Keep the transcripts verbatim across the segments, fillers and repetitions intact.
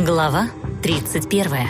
Глава тридцать первая.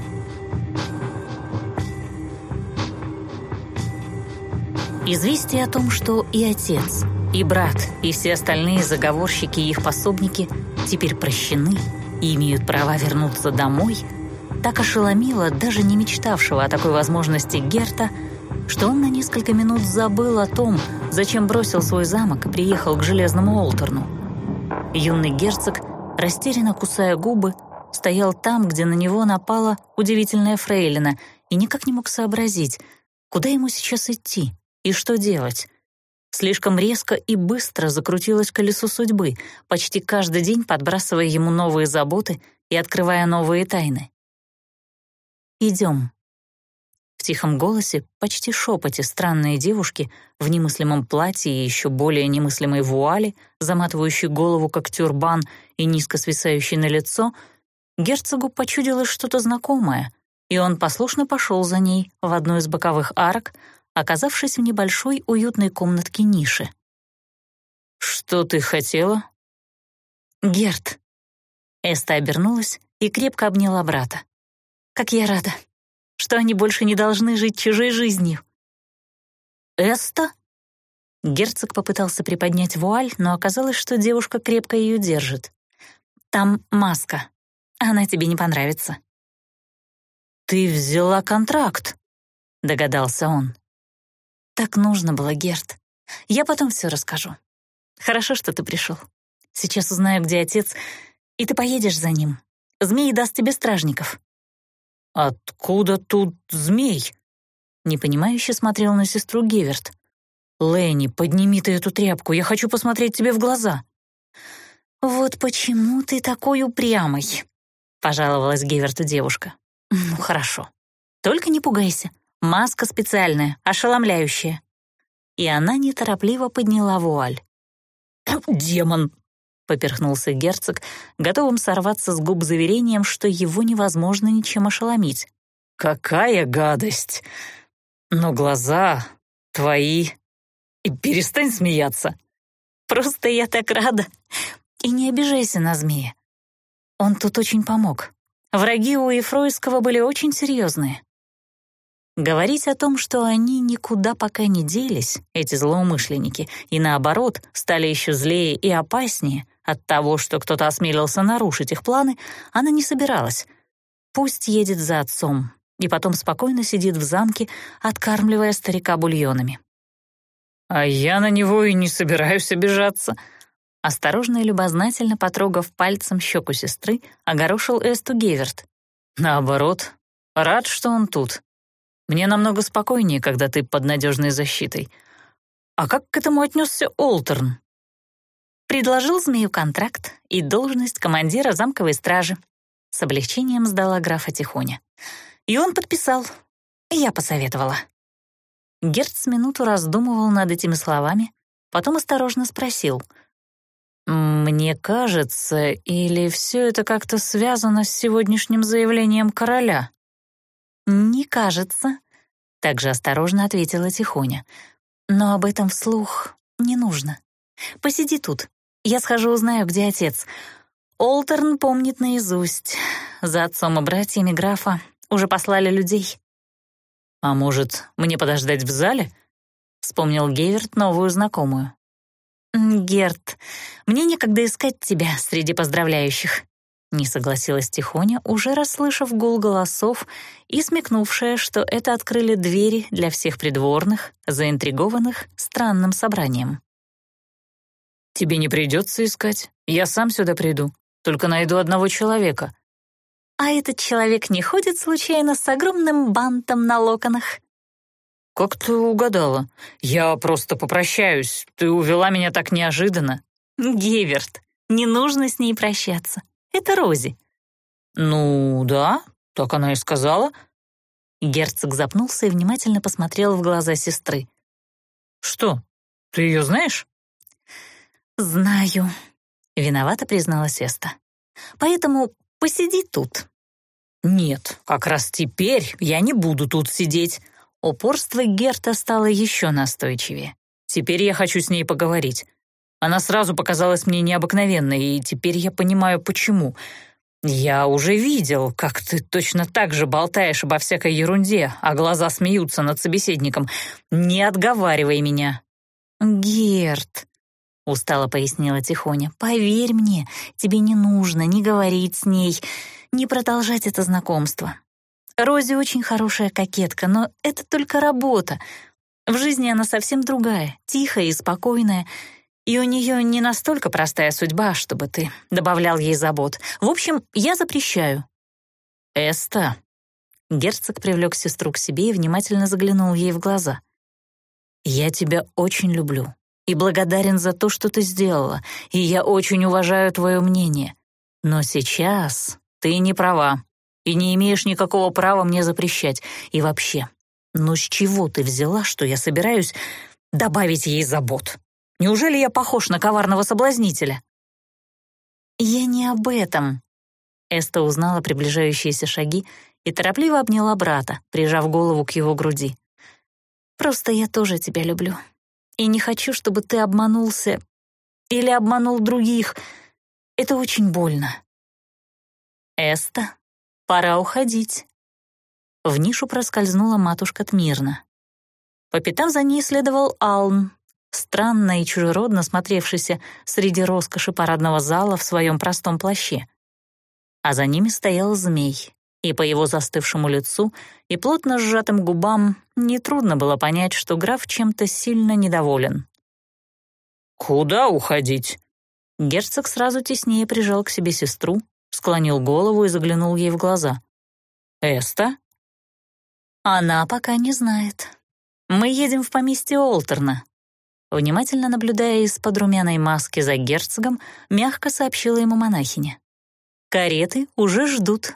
Известие о том, что и отец, и брат, и все остальные заговорщики и их пособники теперь прощены и имеют право вернуться домой, так ошеломило даже не мечтавшего о такой возможности Герта, что он на несколько минут забыл о том, зачем бросил свой замок и приехал к Железному Олтерну. Юный герцог, растерянно кусая губы, стоял там, где на него напала удивительная фрейлина, и никак не мог сообразить, куда ему сейчас идти и что делать. Слишком резко и быстро закрутилось колесо судьбы, почти каждый день подбрасывая ему новые заботы и открывая новые тайны. «Идем». В тихом голосе, почти шепоте странные девушки в немыслимом платье и еще более немыслимой вуали, заматывающей голову как тюрбан и низко свисающей на лицо, герцогу почудилось что-то знакомое, и он послушно пошел за ней в одну из боковых арок, оказавшись в небольшой уютной комнатке ниши. «Что ты хотела?» «Герт». Эста обернулась и крепко обняла брата. «Как я рада, что они больше не должны жить чужой жизнью». «Эста?» Герцог попытался приподнять вуаль, но оказалось, что девушка крепко ее держит. «Там маска. Она тебе не понравится». «Ты взяла контракт», — догадался он. «Так нужно было, Герт. Я потом все расскажу. Хорошо, что ты пришел. Сейчас узнаю, где отец, и ты поедешь за ним. Змей даст тебе стражников». «Откуда тут змей?» Непонимающе смотрел на сестру Геверт. «Лэнни, подними ты эту тряпку, я хочу посмотреть тебе в глаза». «Вот почему ты такой упрямый», — пожаловалась Геверту девушка. «Ну, хорошо. Только не пугайся. Маска специальная, ошеломляющая». И она неторопливо подняла вуаль. «Демон!» — поперхнулся герцог, готовым сорваться с губ заверением, что его невозможно ничем ошеломить. «Какая гадость! Но глаза твои... И перестань смеяться!» «Просто я так рада. И не обижайся на змея. Он тут очень помог. Враги у Ефройского были очень серьезные». Говорить о том, что они никуда пока не делись, эти злоумышленники, и наоборот, стали еще злее и опаснее от того, что кто-то осмелился нарушить их планы, она не собиралась. Пусть едет за отцом и потом спокойно сидит в замке, откармливая старика бульонами. «А я на него и не собираюсь обижаться», — осторожно и любознательно потрогав пальцем щеку сестры, огорошил Эсту Геверт. «Наоборот, рад, что он тут. Мне намного спокойнее, когда ты под надежной защитой. А как к этому отнесся Олтерн?» «Предложил змею контракт и должность командира замковой стражи», — с облегчением сдала графа Тихоня. «И он подписал. Я посоветовала». Герт с минуту раздумывал над этими словами, потом осторожно спросил. «Мне кажется, или все это как-то связано с сегодняшним заявлением короля?» «Не кажется», — также осторожно ответила Тихоня. «Но об этом вслух не нужно. Посиди тут, я схожу узнаю, где отец. Олтерн помнит наизусть. За отцом и братьями графа уже послали людей». «А может, мне подождать в зале?» — вспомнил Геверт новую знакомую. «Герт, мне некогда искать тебя среди поздравляющих», — не согласилась Тихоня, уже расслышав гул голосов и смекнувшая, что это открыли двери для всех придворных, заинтригованных странным собранием. «Тебе не придется искать, я сам сюда приду, только найду одного человека». «А этот человек не ходит случайно с огромным бантом на локонах?» «Как ты угадала? Я просто попрощаюсь. Ты увела меня так неожиданно». «Геверт, не нужно с ней прощаться. Это Рози». «Ну да, так она и сказала». Герцог запнулся и внимательно посмотрел в глаза сестры. «Что, ты ее знаешь?» «Знаю», — виновато призналась Эста. «Поэтому посиди тут». «Нет, как раз теперь я не буду тут сидеть». Упорство Герта стало еще настойчивее. «Теперь я хочу с ней поговорить. Она сразу показалась мне необыкновенной, и теперь я понимаю, почему. «Я уже видел, как ты точно так же болтаешь обо всякой ерунде, а глаза смеются над собеседником. Не отговаривай меня». «Герт», — устало пояснила Тихоня, — «поверь мне, тебе не нужно ни говорить с ней, ни продолжать это знакомство. Рози очень хорошая кокетка, но это только работа. В жизни она совсем другая, тихая и спокойная, и у нее не настолько простая судьба, чтобы ты добавлял ей забот. В общем, я запрещаю». «Эста», — герцог привлек сестру к себе и внимательно заглянул ей в глаза, «я тебя очень люблю и благодарен за то, что ты сделала, и я очень уважаю твое мнение. Но сейчас ты не права и не имеешь никакого права мне запрещать. И вообще, ну с чего ты взяла, что я собираюсь добавить ей забот? Неужели я похож на коварного соблазнителя?» «Я не об этом». Эста узнала приближающиеся шаги и торопливо обняла брата, прижав голову к его груди. «Просто я тоже тебя люблю. И не хочу, чтобы ты обманулся или обманул других. Это очень больно». «Эста, пора уходить». В нишу проскользнула матушка Тмирна. По пятам за ней следовал Алн, странно и чужеродно смотревшийся среди роскоши парадного зала в своем простом плаще. А за ними стоял змей, и по его застывшему лицу и плотно сжатым губам нетрудно было понять, что граф чем-то сильно недоволен. «Куда уходить?» Герцог сразу теснее прижал к себе сестру, склонил голову и заглянул ей в глаза. «Эста?» «Она пока не знает. Мы едем в поместье Олтерна». Внимательно наблюдая из-под румяной маски за герцогом, мягко сообщила ему монахиня. «Кареты уже ждут».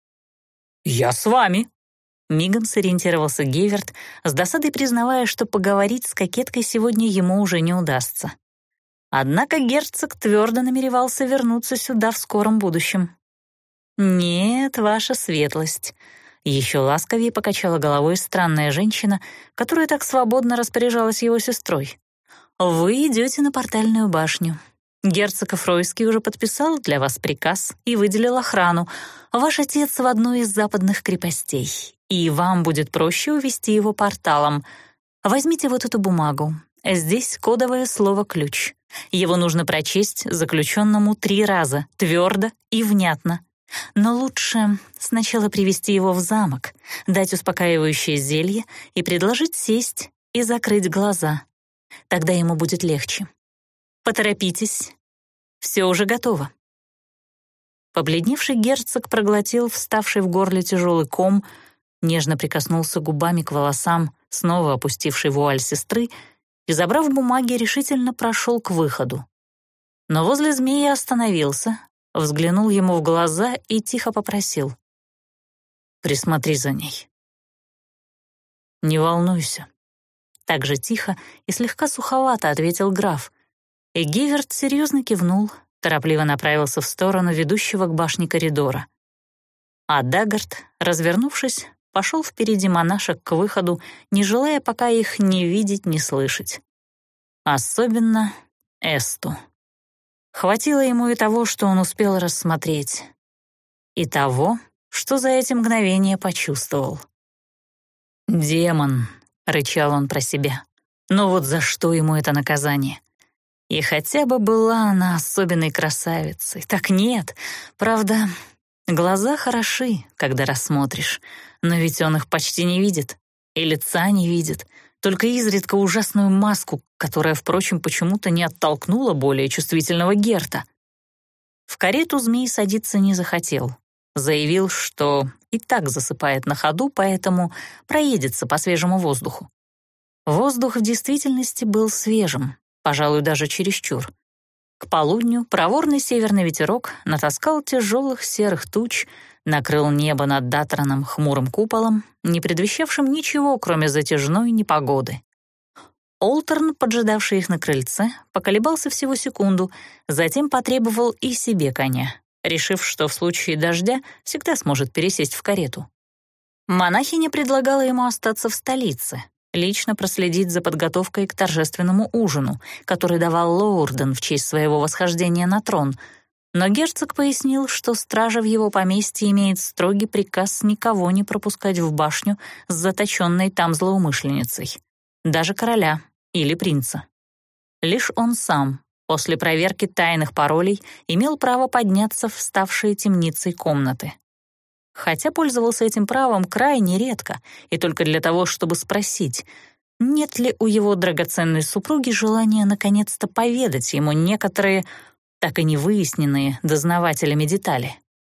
«Я с вами», — мигом сориентировался Геверт, с досадой признавая, что поговорить с кокеткой сегодня ему уже не удастся. Однако герцог твердо намеревался вернуться сюда в скором будущем. «Нет, ваша светлость», — еще ласковее покачала головой странная женщина, которая так свободно распоряжалась его сестрой. «Вы идете на портальную башню. Герцог Фройский уже подписал для вас приказ и выделил охрану. Ваш отец в одной из западных крепостей, и вам будет проще увести его порталом. Возьмите вот эту бумагу. Здесь кодовое слово «ключ». Его нужно прочесть заключенному три раза, твердо и внятно. Но лучше сначала привести его в замок, дать успокаивающее зелье и предложить сесть и закрыть глаза. Тогда ему будет легче. Поторопитесь. Все уже готово». Побледневший герцог проглотил вставший в горле тяжелый ком, нежно прикоснулся губами к волосам, снова опустившей вуаль сестры, и, забрав бумаги, решительно прошел к выходу. Но возле змеи остановился, взглянул ему в глаза и тихо попросил: «Присмотри за ней». «Не волнуйся», — так же тихо и слегка суховато ответил граф, и Геверт серьезно кивнул, торопливо направился в сторону ведущего к башне коридора. А Даггард, развернувшись, пошел впереди монашек к выходу, не желая пока их ни видеть, ни слышать. Особенно Эсту. Хватило ему и того, что он успел рассмотреть, и того, что за эти мгновения почувствовал. «Демон», — рычал он про себя, — «но вот за что ему это наказание? И хотя бы была она особенной красавицей, так нет, правда, глаза хороши, когда рассмотришь, но ведь он их почти не видит, и лица не видит, только изредка ужасную маску, которая, впрочем, почему-то не оттолкнула более чувствительного Герта. В карету змей садиться не захотел, заявил, что и так засыпает на ходу, поэтому проедется по свежему воздуху. Воздух в действительности был свежим, пожалуй, даже чересчур. К полудню проворный северный ветерок натаскал тяжелых серых туч, накрыл небо над Датраном хмурым куполом, не предвещавшим ничего, кроме затяжной непогоды. Олтерн, поджидавший их на крыльце, поколебался всего секунду, затем потребовал и себе коня, решив, что в случае дождя всегда сможет пересесть в карету. Монахиня предлагала ему остаться в столице, лично проследить за подготовкой к торжественному ужину, который давал Лоурден в честь своего восхождения на трон, Но герцог пояснил, что стража в его поместье имеет строгий приказ никого не пропускать в башню с заточенной там злоумышленницей, даже короля или принца. Лишь он сам, после проверки тайных паролей, имел право подняться в ставшие темницей комнаты. Хотя пользовался этим правом крайне редко и только для того, чтобы спросить, нет ли у его драгоценной супруги желания наконец-то поведать ему некоторые, так и не выясненные дознавателями детали.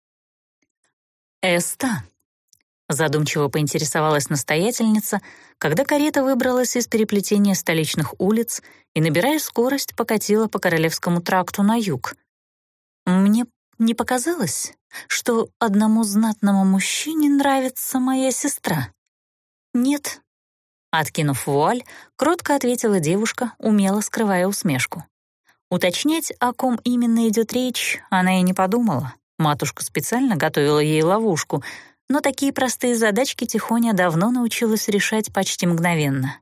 «Эста», — задумчиво поинтересовалась настоятельница, когда карета выбралась из переплетения столичных улиц и, набирая скорость, покатила по Королевскому тракту на юг. «Мне не показалось, что одному знатному мужчине нравится моя сестра?» «Нет», — откинув вуаль, кротко ответила девушка, умело скрывая усмешку. Уточнять, о ком именно идет речь, она и не подумала. Матушка специально готовила ей ловушку, но такие простые задачки Тихоня давно научилась решать почти мгновенно.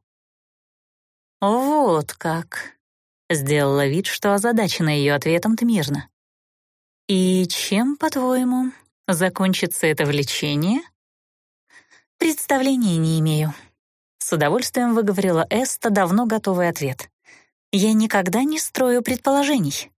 «Вот как!» — сделала вид, что озадачена ее ответом Тмирна. «И чем, по-твоему, закончится это влечение?» «Представления не имею», — с удовольствием выговорила Эста давно готовый ответ. «Я никогда не строю предположений».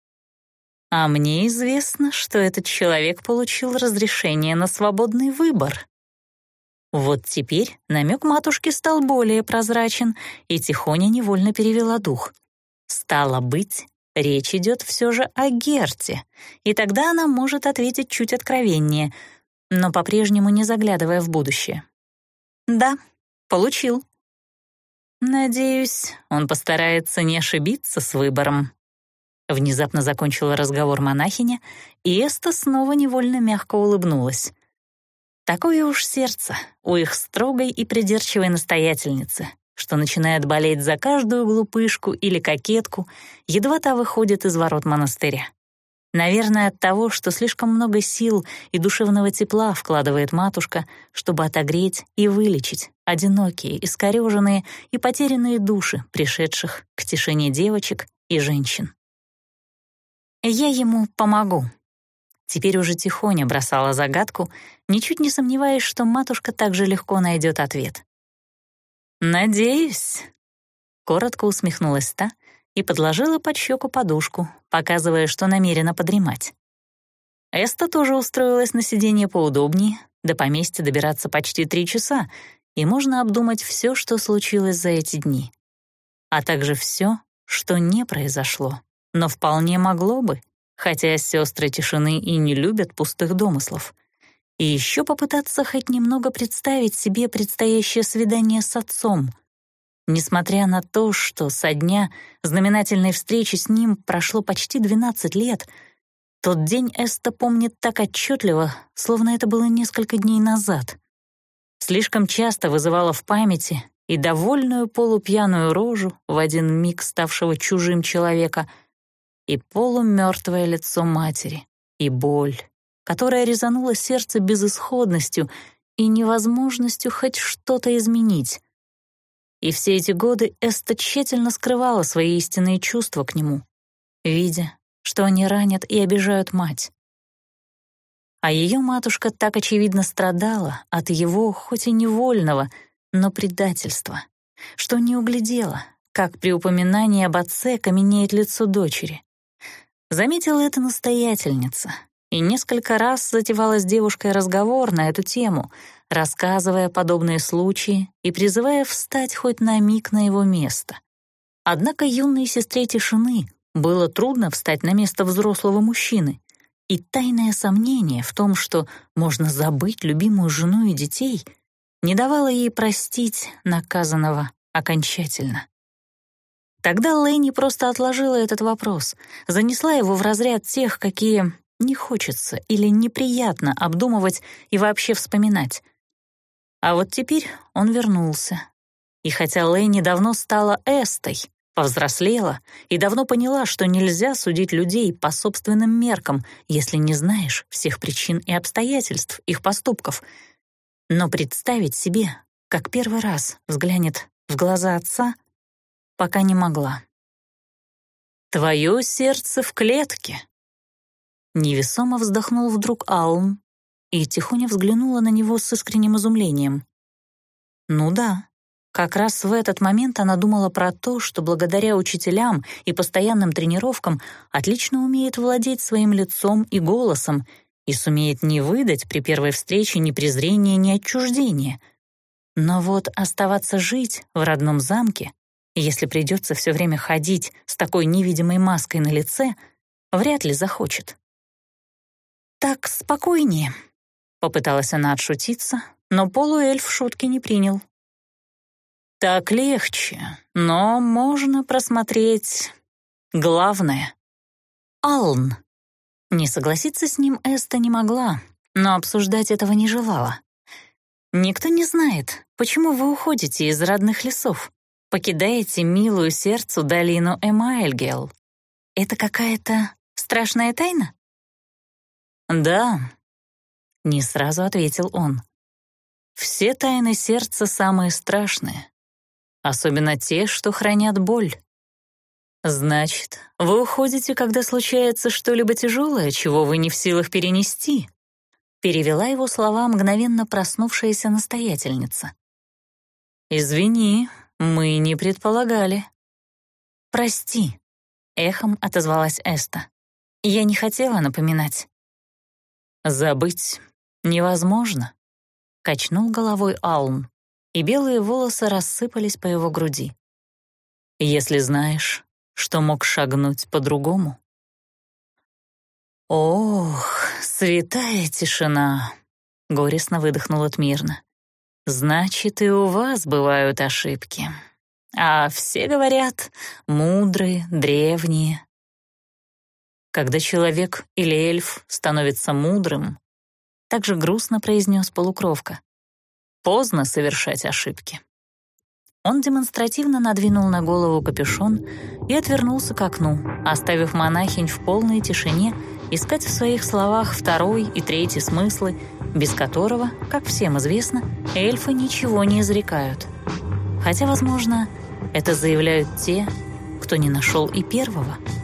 «А мне известно, что этот человек получил разрешение на свободный выбор». Вот теперь намек матушки стал более прозрачен, и Тихоня невольно перевела дух. Стало быть, речь идет все же о Герте, и тогда она может ответить чуть откровеннее, но по-прежнему не заглядывая в будущее. «Да, получил». «Надеюсь, он постарается не ошибиться с выбором». Внезапно закончила разговор монахиня, и Эста снова невольно мягко улыбнулась. Такое уж сердце у их строгой и придирчивой настоятельницы, что начинает болеть за каждую глупышку или кокетку, едва та выходит из ворот монастыря. Наверное, от того, что слишком много сил и душевного тепла вкладывает матушка, чтобы отогреть и вылечить одинокие, искорёженные и потерянные души пришедших к тишине девочек и женщин. «Я ему помогу». Теперь уже Тихоня бросала загадку, ничуть не сомневаясь, что матушка так же легко найдет ответ. «Надеюсь», — коротко усмехнулась та и подложила под щеку подушку, показывая, что намерена подремать. Эста тоже устроилась на сиденье поудобнее, до поместья добираться почти три часа, и можно обдумать все, что случилось за эти дни, а также все, что не произошло, но вполне могло бы, хотя сестры тишины и не любят пустых домыслов. И еще попытаться хоть немного представить себе предстоящее свидание с отцом. Несмотря на то, что со дня знаменательной встречи с ним прошло почти двенадцать лет, тот день Эста помнит так отчетливо, словно это было несколько дней назад. Слишком часто вызывала в памяти и довольную полупьяную рожу, в один миг ставшего чужим человека, и полумертвое лицо матери, и боль, которая резанула сердце безысходностью и невозможностью хоть что-то изменить. И все эти годы Эста тщательно скрывала свои истинные чувства к нему, видя, что они ранят и обижают мать. А ее матушка так очевидно страдала от его, хоть и невольного, но предательства, что не углядела, как при упоминании об отце каменеет лицо дочери. Заметила это настоятельница, и несколько раз затевала с девушкой разговор на эту тему, рассказывая подобные случаи и призывая встать хоть на миг на его место. Однако юной сестре тишины было трудно встать на место взрослого мужчины, и тайное сомнение в том, что можно забыть любимую жену и детей, не давало ей простить наказанного окончательно. Тогда Лэйни просто отложила этот вопрос, занесла его в разряд тех, какие не хочется или неприятно обдумывать и вообще вспоминать. А вот теперь он вернулся. И хотя Лэйни давно стала Эстой, повзрослела и давно поняла, что нельзя судить людей по собственным меркам, если не знаешь всех причин и обстоятельств их поступков, но представить себе, как первый раз взглянет в глаза отца, пока не могла. «Твое сердце в клетке», Невесомо вздохнул вдруг Алн, и Тихоня взглянула на него с искренним изумлением. Ну да, как раз в этот момент она думала про то, что благодаря учителям и постоянным тренировкам отлично умеет владеть своим лицом и голосом и сумеет не выдать при первой встрече ни презрения, ни отчуждения. Но вот оставаться жить в родном замке, если придется все время ходить с такой невидимой маской на лице, вряд ли захочет. «Так спокойнее», — попыталась она отшутиться, но полуэльф шутки не принял. «Так легче, но можно просмотреть главное». «Алн». Не согласиться с ним Эста не могла, но обсуждать этого не желала. «Никто не знает, почему вы уходите из родных лесов, покидаете милую сердцу долину Эмаэльгел. Это какая-то страшная тайна?» «Да», — не сразу ответил он. «Все тайны сердца самые страшные, особенно те, что хранят боль. Значит, вы уходите, когда случается что-либо тяжелое, чего вы не в силах перенести», — перевела его слова мгновенно проснувшаяся настоятельница. «Извини, мы не предполагали». «Прости», — эхом отозвалась Эста. «Я не хотела напоминать». «Забыть невозможно», — качнул головой Алн, и белые волосы рассыпались по его груди. «Если знаешь, что мог шагнуть по-другому». «Ох, святая тишина», — горестно выдохнула Тмирна. «Значит, и у вас бывают ошибки. А все говорят, мудрые, древние». Когда человек или эльф становится мудрым, так же грустно произнес полукровка, поздно совершать ошибки. Он демонстративно надвинул на голову капюшон и отвернулся к окну, оставив монахинь в полной тишине искать в своих словах второй и третий смыслы, без которого, как всем известно, эльфы ничего не изрекают. Хотя, возможно, это заявляют те, кто не нашел и первого.